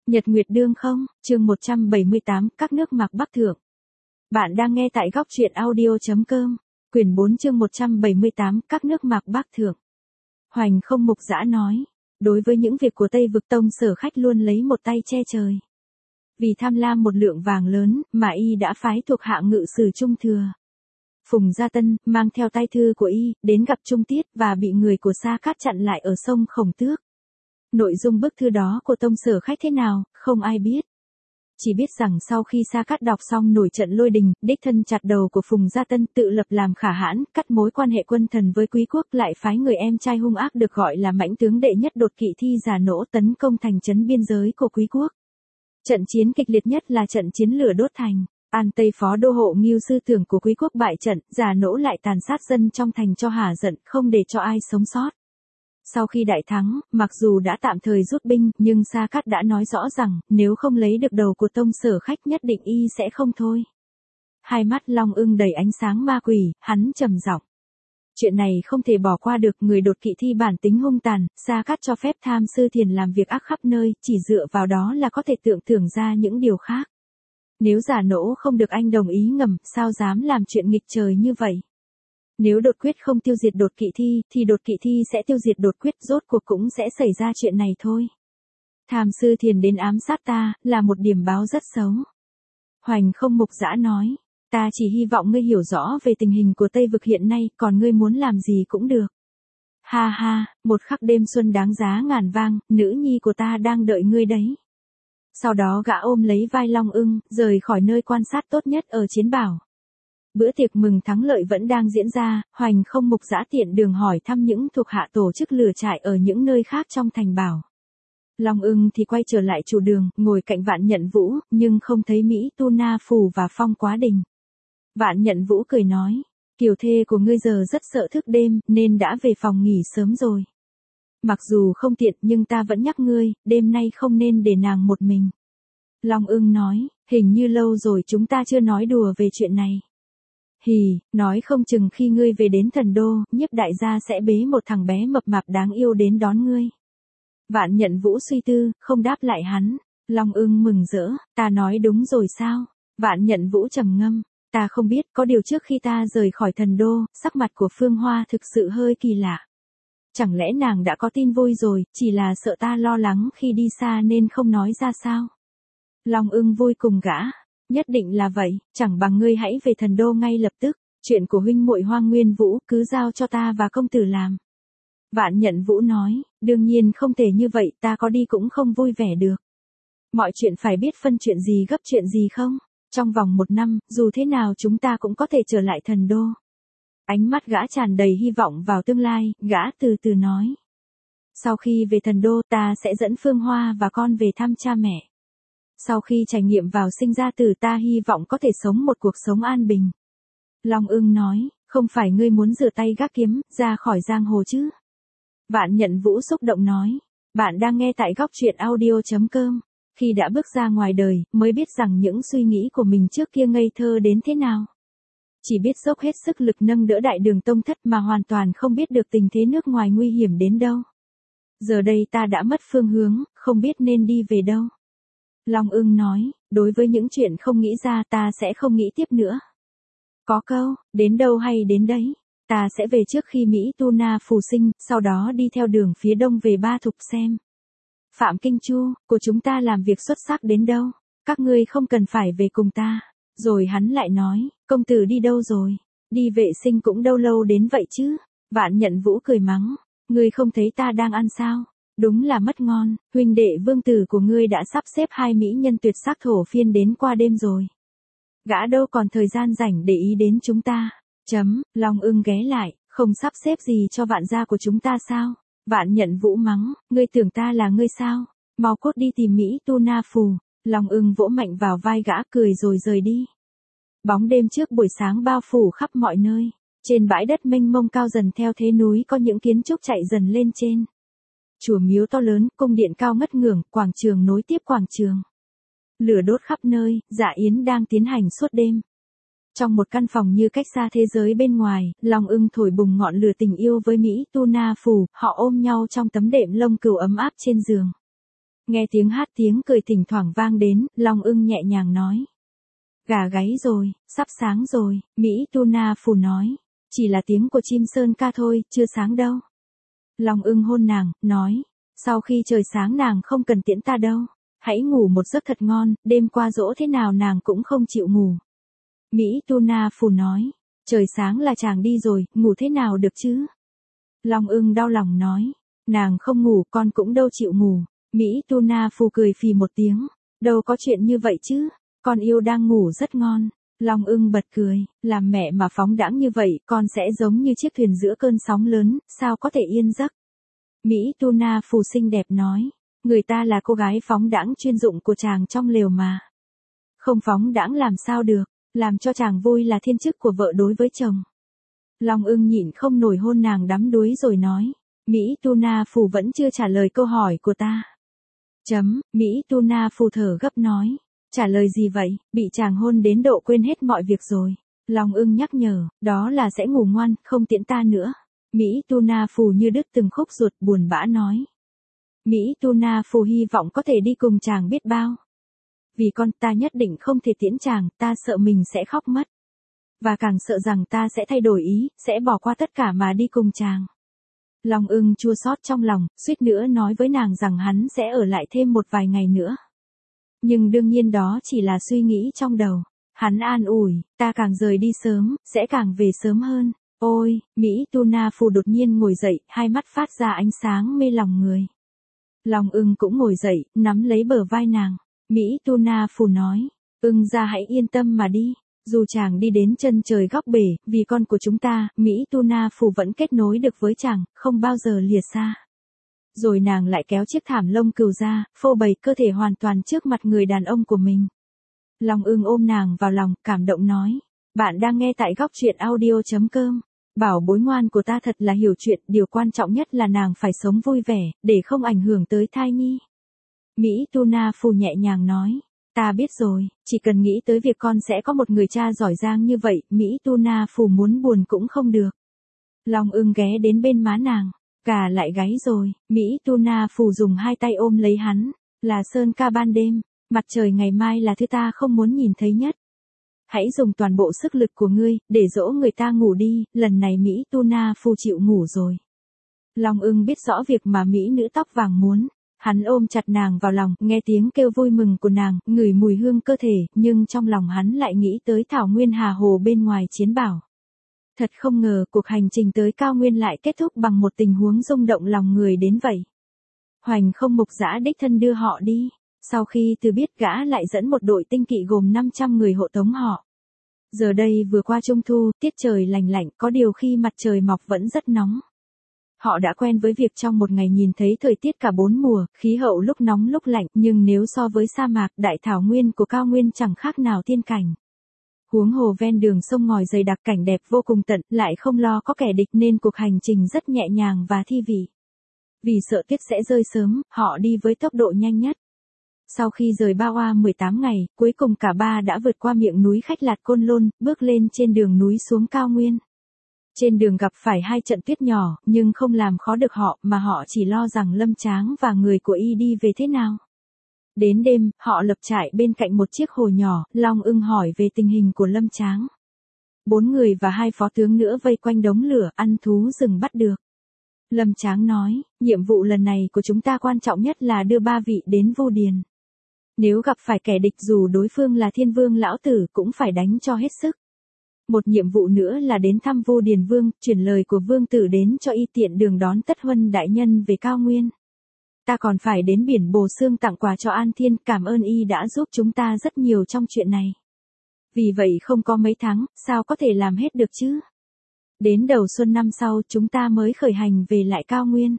Nhật Nguyệt Đương không, chương 178, các nước mạc Bắc Thượng. Bạn đang nghe tại góc truyện audio.com, quyển 4 chương 178, các nước mạc Bắc Thượng. Hoành không mục dã nói, đối với những việc của Tây Vực Tông Sở Khách luôn lấy một tay che trời. Vì tham lam một lượng vàng lớn, mà y đã phái thuộc hạ ngự sử Trung Thừa. Phùng Gia Tân, mang theo tay thư của y, đến gặp Trung Tiết và bị người của Sa Cát chặn lại ở sông Khổng Tước. Nội dung bức thư đó của Tông Sở Khách thế nào, không ai biết. Chỉ biết rằng sau khi Sa Cát đọc xong nổi trận lôi đình, đích thân chặt đầu của Phùng Gia Tân tự lập làm khả hãn, cắt mối quan hệ quân thần với Quý quốc, lại phái người em trai hung ác được gọi là mãnh tướng đệ nhất đột kỵ thi Già Nỗ tấn công thành trấn biên giới của Quý quốc. Trận chiến kịch liệt nhất là trận chiến lửa đốt thành. An Tây phó đô hộ Ngưu sư tưởng của Quý quốc bại trận, Già Nỗ lại tàn sát dân trong thành cho hả giận, không để cho ai sống sót. Sau khi đại thắng, mặc dù đã tạm thời rút binh, nhưng Sa Cát đã nói rõ rằng, nếu không lấy được đầu của Tông Sở Khách nhất định y sẽ không thôi. Hai mắt Long Ưng đầy ánh sáng ma quỷ, hắn trầm giọng. Chuyện này không thể bỏ qua được, người đột kỵ thi bản tính hung tàn, Sa Cát cho phép Tham Sư Thiền làm việc ác khắp nơi, chỉ dựa vào đó là có thể tưởng tượng ra những điều khác. Nếu Già Nỗ không được anh đồng ý ngầm, sao dám làm chuyện nghịch trời như vậy? Nếu đột quyết không tiêu diệt đột kỵ thi, thì đột kỵ thi sẽ tiêu diệt đột quyết, rốt cuộc cũng sẽ xảy ra chuyện này thôi. Tham Sư Thiền đến ám sát ta, là một điểm báo rất xấu. Hoành không mục dã nói, ta chỉ hy vọng ngươi hiểu rõ về tình hình của Tây Vực hiện nay, còn ngươi muốn làm gì cũng được. Ha ha, một khắc đêm xuân đáng giá ngàn vang, nữ nhi của ta đang đợi ngươi đấy. Sau đó gã ôm lấy vai Long Ưng, rời khỏi nơi quan sát tốt nhất ở Chiến Bảo. Bữa tiệc mừng thắng lợi vẫn đang diễn ra, Hoành không mục dã tiện đường hỏi thăm những thuộc hạ tổ chức lửa trại ở những nơi khác trong thành Bảo. Long Ưng thì quay trở lại chủ đường, ngồi cạnh Vạn Nhận Vũ, nhưng không thấy Mỹ Tu Na Phù và Phong Quá Đình. Vạn Nhận Vũ cười nói, kiều thê của ngươi giờ rất sợ thức đêm, nên đã về phòng nghỉ sớm rồi. Mặc dù không tiện nhưng ta vẫn nhắc ngươi, đêm nay không nên để nàng một mình. Long Ưng nói, hình như lâu rồi chúng ta chưa nói đùa về chuyện này. Hì, nói không chừng khi ngươi về đến Thần Đô, Nhiếp đại gia sẽ bế một thằng bé mập mạp đáng yêu đến đón ngươi. Vạn Nhận Vũ suy tư, không đáp lại hắn. Long Ưng mừng rỡ, ta nói đúng rồi sao? Vạn Nhận Vũ trầm ngâm, ta không biết, có điều trước khi ta rời khỏi Thần Đô, sắc mặt của Phương Hoa thực sự hơi kỳ lạ. Chẳng lẽ nàng đã có tin vui rồi, chỉ là sợ ta lo lắng khi đi xa nên không nói ra sao? Long Ưng vui cùng gã. Nhất định là vậy, chẳng bằng ngươi hãy về Thần Đô ngay lập tức, chuyện của huynh muội Hoang Nguyên Vũ cứ giao cho ta và công tử làm. Vạn Nhận Vũ nói, đương nhiên không thể như vậy, ta có đi cũng không vui vẻ được. Mọi chuyện phải biết phân chuyện gì gấp chuyện gì không? Trong vòng 1 năm, dù thế nào chúng ta cũng có thể trở lại Thần Đô. Ánh mắt gã tràn đầy hy vọng vào tương lai, gã từ từ nói. Sau khi về Thần Đô, ta sẽ dẫn Phương Hoa và con về thăm cha mẹ. Sau khi trải nghiệm vào sinh ra tử, ta hy vọng có thể sống một cuộc sống an bình. Long Ưng nói, không phải ngươi muốn rửa tay gác kiếm, ra khỏi giang hồ chứ? Vạn Nhận Vũ xúc động nói, bạn đang nghe tại góc truyện audio.com. Khi đã bước ra ngoài đời, mới biết rằng những suy nghĩ của mình trước kia ngây thơ đến thế nào. Chỉ biết dốc hết sức lực nâng đỡ Đại Đường Tông thất mà hoàn toàn không biết được tình thế nước ngoài nguy hiểm đến đâu. Giờ đây ta đã mất phương hướng, không biết nên đi về đâu. Long Ưng nói, đối với những chuyện không nghĩ ra ta sẽ không nghĩ tiếp nữa. Có câu, đến đâu hay đến đấy, ta sẽ về trước khi Mỹ Tu Na Phù sinh, sau đó đi theo đường phía đông về Ba Thục xem. Phạm Kinh Chu, của chúng ta làm việc xuất sắc đến đâu, các ngươi không cần phải về cùng ta. Rồi hắn lại nói, công tử đi đâu rồi, đi vệ sinh cũng đâu lâu đến vậy chứ. Vạn Nhận Vũ cười mắng, ngươi không thấy ta đang ăn sao? Đúng là mất ngon, huynh đệ vương tử của ngươi đã sắp xếp 2 mỹ nhân tuyệt sắc thổ phiên đến qua đêm rồi. Gã đâu còn thời gian rảnh để ý đến chúng ta. Long Ưng ghé lại, không sắp xếp gì cho vạn gia của chúng ta sao? Vạn Nhận Vũ mắng, ngươi tưởng ta là ngươi sao? Mau cốt đi tìm Mỹ Tu Na Phù. Long Ưng vỗ mạnh vào vai gã, cười rồi rời đi. Bóng đêm trước buổi sáng bao phủ khắp mọi nơi. Trên bãi đất mênh mông cao dần theo thế núi có những kiến trúc chạy dần lên trên. Chùa miếu to lớn, cung điện cao ngất ngưởng, quảng trường nối tiếp quảng trường. Lửa đốt khắp nơi, dạ yến đang tiến hành suốt đêm. Trong một căn phòng như cách xa thế giới bên ngoài, Long Ưng thổi bùng ngọn lửa tình yêu với Mỹ Tu Na Phù, họ ôm nhau trong tấm đệm lông cừu ấm áp trên giường. Nghe tiếng hát tiếng cười thỉnh thoảng vang đến, Long Ưng nhẹ nhàng nói. Gà gáy rồi, sắp sáng rồi, Mỹ Tuna Phù nói. Chỉ là tiếng của chim sơn ca thôi, chưa sáng đâu. Long Ưng hôn nàng, nói. Sau khi trời sáng nàng không cần tiễn ta đâu. Hãy ngủ một giấc thật ngon, đêm qua dỗ thế nào nàng cũng không chịu ngủ. Mỹ Tuna Phù nói. Trời sáng là chàng đi rồi, ngủ thế nào được chứ? Long Ưng đau lòng nói. Nàng không ngủ, con cũng đâu chịu ngủ. Mỹ Tuna Phù cười phì một tiếng. Đâu có chuyện như vậy chứ, con yêu đang ngủ rất ngon. Long Ưng bật cười, làm mẹ mà phóng đãng như vậy, con sẽ giống như chiếc thuyền giữa cơn sóng lớn, sao có thể yên giấc. Mỹ Tuna Phù xinh đẹp nói, người ta là cô gái phóng đãng chuyên dụng của chàng trong lều mà. Không phóng đãng làm sao được, làm cho chàng vui là thiên chức của vợ đối với chồng. Long Ưng nhịn không nổi hôn nàng đắm đuối rồi nói, Mỹ Tuna Phù vẫn chưa trả lời câu hỏi của ta. Mỹ Tuna Phù thở gấp nói. Trả lời gì vậy, bị chàng hôn đến độ quên hết mọi việc rồi. Long Ưng nhắc nhở, đó là sẽ ngủ ngoan, không tiễn ta nữa. Mỹ Tuna Phù như đứt từng khúc ruột buồn bã nói. Mỹ Tuna Phù hy vọng có thể đi cùng chàng biết bao. Vì con ta nhất định không thể tiễn chàng, ta sợ mình sẽ khóc mất. Và càng sợ rằng ta sẽ thay đổi ý, sẽ bỏ qua tất cả mà đi cùng chàng. Long Ưng chua xót trong lòng, suýt nữa nói với nàng rằng hắn sẽ ở lại thêm một vài ngày nữa. Nhưng đương nhiên đó chỉ là suy nghĩ trong đầu. Hắn an ủi, ta càng rời đi sớm, sẽ càng về sớm hơn. Ôi, Mỹ Tuna Phù đột nhiên ngồi dậy, hai mắt phát ra ánh sáng mê lòng người. Long Ưng cũng ngồi dậy, nắm lấy bờ vai nàng. Mỹ Tuna Phù nói, Ưng ra hãy yên tâm mà đi. Dù chàng đi đến chân trời góc bể, vì con của chúng ta, Mỹ Tuna Phù vẫn kết nối được với chàng, không bao giờ lìa xa. Rồi nàng lại kéo chiếc thảm lông cừu ra, phô bày cơ thể hoàn toàn trước mặt người đàn ông của mình. Long Ưng ôm nàng vào lòng, cảm động nói. Bạn đang nghe tại góc truyện audio.com. Bảo bối ngoan của ta thật là hiểu chuyện, điều quan trọng nhất là nàng phải sống vui vẻ, để không ảnh hưởng tới thai nhi. Mỹ Tuna Phù nhẹ nhàng nói. Ta biết rồi, chỉ cần nghĩ tới việc con sẽ có một người cha giỏi giang như vậy, Mỹ Tuna Phù muốn buồn cũng không được. Long Ưng ghé đến bên má nàng. Gà lại gáy rồi, Mỹ Tuna Phù dùng hai tay ôm lấy hắn. Là sơn ca ban đêm, mặt trời ngày mai là thứ ta không muốn nhìn thấy nhất. Hãy dùng toàn bộ sức lực của ngươi, để dỗ người ta ngủ đi, lần này Mỹ Tuna Phù chịu ngủ rồi. Long Ưng biết rõ việc mà Mỹ nữ tóc vàng muốn. Hắn ôm chặt nàng vào lòng, nghe tiếng kêu vui mừng của nàng, ngửi mùi hương cơ thể, nhưng trong lòng hắn lại nghĩ tới thảo nguyên hà hồ bên ngoài chiến bảo. Thật không ngờ cuộc hành trình tới cao nguyên lại kết thúc bằng một tình huống rung động lòng người đến vậy. Hoành Không Mục Dã đích thân đưa họ đi. Sau khi từ biết gã lại dẫn một đội tinh kỵ gồm 500 người hộ tống họ. Giờ đây vừa qua trung thu, tiết trời lành lạnh, có điều khi mặt trời mọc vẫn rất nóng. Họ đã quen với việc trong một ngày nhìn thấy thời tiết cả bốn mùa, khí hậu lúc nóng lúc lạnh, nhưng nếu so với sa mạc, đại thảo nguyên của cao nguyên chẳng khác nào thiên cảnh. Huống hồ ven đường sông ngòi dày đặc cảnh đẹp vô cùng tận, lại không lo có kẻ địch nên cuộc hành trình rất nhẹ nhàng và thi vị. Vì sợ tuyết sẽ rơi sớm, họ đi với tốc độ nhanh nhất. Sau khi rời Ba Hoa 18 ngày, cuối cùng cả ba đã vượt qua miệng núi Khách Lạt Côn Lôn, bước lên trên đường núi xuống cao nguyên. Trên đường gặp phải hai trận tuyết nhỏ, nhưng không làm khó được họ, mà họ chỉ lo rằng Lâm Tráng và người của y đi về thế nào. Đến đêm, họ lập trại bên cạnh một chiếc hồ nhỏ, Long Ưng hỏi về tình hình của Lâm Tráng. 4 người và 2 phó tướng nữa vây quanh đống lửa, ăn thú rừng bắt được. Lâm Tráng nói, nhiệm vụ lần này của chúng ta quan trọng nhất là đưa 3 vị đến Vu Điền. Nếu gặp phải kẻ địch dù đối phương là Thiên Vương lão tử cũng phải đánh cho hết sức. Một nhiệm vụ nữa là đến thăm Vu Điền Vương, chuyển lời của Vương tử đến cho y tiện đường đón Tất Huân đại nhân về cao nguyên. Ta còn phải đến biển Bồ Xương tặng quà cho An Thiên, cảm ơn y đã giúp chúng ta rất nhiều trong chuyện này. Vì vậy không có mấy tháng, sao có thể làm hết được chứ? Đến đầu xuân năm sau chúng ta mới khởi hành về lại cao nguyên.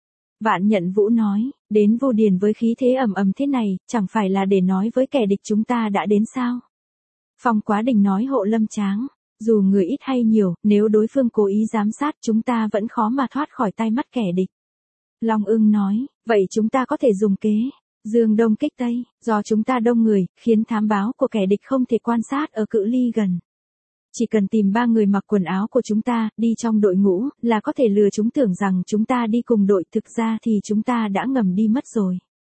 Vạn Nhận Vũ nói, đến Vu Điền với khí thế ầm ầm thế này, chẳng phải là để nói với kẻ địch chúng ta đã đến sao? Phong Quá Đình nói hộ Lâm Tráng, dù người ít hay nhiều, nếu đối phương cố ý giám sát chúng ta vẫn khó mà thoát khỏi tay mắt kẻ địch. Long Ưng nói, vậy chúng ta có thể dùng kế Dương Đông kích Tây, do chúng ta đông người, khiến thám báo của kẻ địch không thể quan sát ở cự ly gần. Chỉ cần tìm 3 người mặc quần áo của chúng ta, đi trong đội ngũ, là có thể lừa chúng tưởng rằng chúng ta đi cùng đội, thực ra thì chúng ta đã ngầm đi mất rồi.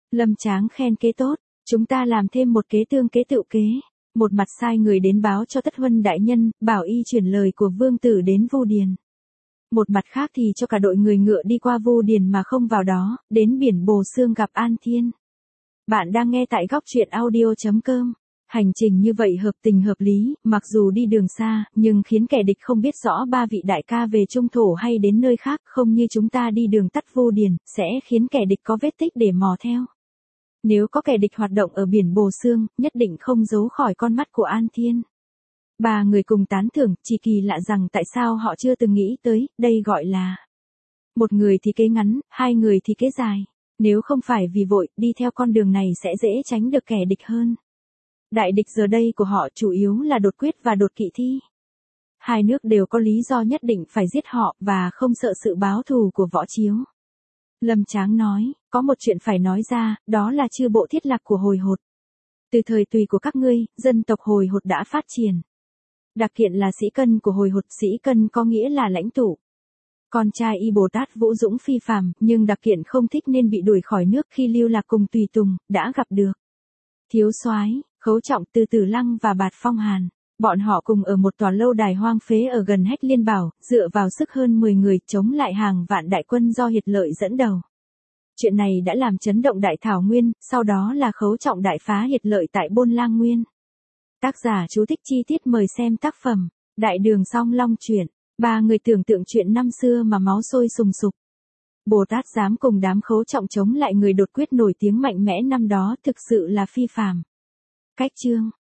Lâm Tráng khen kế tốt, chúng ta làm thêm một kế tương kế tựu kế. Một mặt sai người đến báo cho Tất Huân đại nhân, bảo y chuyển lời của vương tử đến Vu Điền. Một mặt khác thì cho cả đội người ngựa đi qua Vu Điền mà không vào đó, đến biển Bồ Xương gặp An Thiên. Bạn đang nghe tại góc truyện audio.com. Hành trình như vậy hợp tình hợp lý, mặc dù đi đường xa, nhưng khiến kẻ địch không biết rõ ba vị đại ca về trung thổ hay đến nơi khác, không như chúng ta đi đường tắt Vu Điền, sẽ khiến kẻ địch có vết tích để mò theo. Nếu có kẻ địch hoạt động ở biển Bồ Xương, nhất định không giấu khỏi con mắt của An Thiên. Ba người cùng tán thưởng, chỉ kỳ lạ rằng tại sao họ chưa từng nghĩ tới, đây gọi là một người thì kế ngắn, hai người thì kế dài. Nếu không phải vì vội, đi theo con đường này sẽ dễ tránh được kẻ địch hơn. Đại địch giờ đây của họ chủ yếu là Đột Quyết và Đột Kỵ Thi. Hai nước đều có lý do nhất định phải giết họ và không sợ sự báo thù của Võ Chiếu. Lâm Tráng nói, có một chuyện phải nói ra, đó là chư bộ thiết lạc của Hồi Hột. Từ thời Tùy của các ngươi, dân tộc Hồi Hột đã phát triển. Đặc Kiện là sĩ cân của Hồi Hột, sĩ cân có nghĩa là lãnh tụ. Con trai Y Bồ Tát Vũ Dũng phi phàm, nhưng Đặc Kiện không thích nên bị đuổi khỏi nước khi lưu lạc cùng tùy tùng, đã gặp được Thiếu Soái, Khấu Trọng, Từ Tử Lăng và Bạt Phong Hàn. Bọn họ cùng ở một tòa lâu đài hoang phế ở gần Hách Liên Bảo, dựa vào sức hơn 10 người chống lại hàng vạn đại quân do Hiệt Lợi dẫn đầu. Chuyện này đã làm chấn động Đại Thảo Nguyên, sau đó là Khấu Trọng đại phá Hiệt Lợi tại Bôn Lang Nguyên. Tác giả chú thích chi tiết mời xem tác phẩm Đại Đường Song Long Truyện. Ba người tưởng tượng chuyện năm xưa mà máu sôi sùng sục. Bồ Tát dám cùng đám Khấu Trọng chống lại người Đột Quyết nổi tiếng mạnh mẽ năm đó, thực sự là phi phàm. Cách chương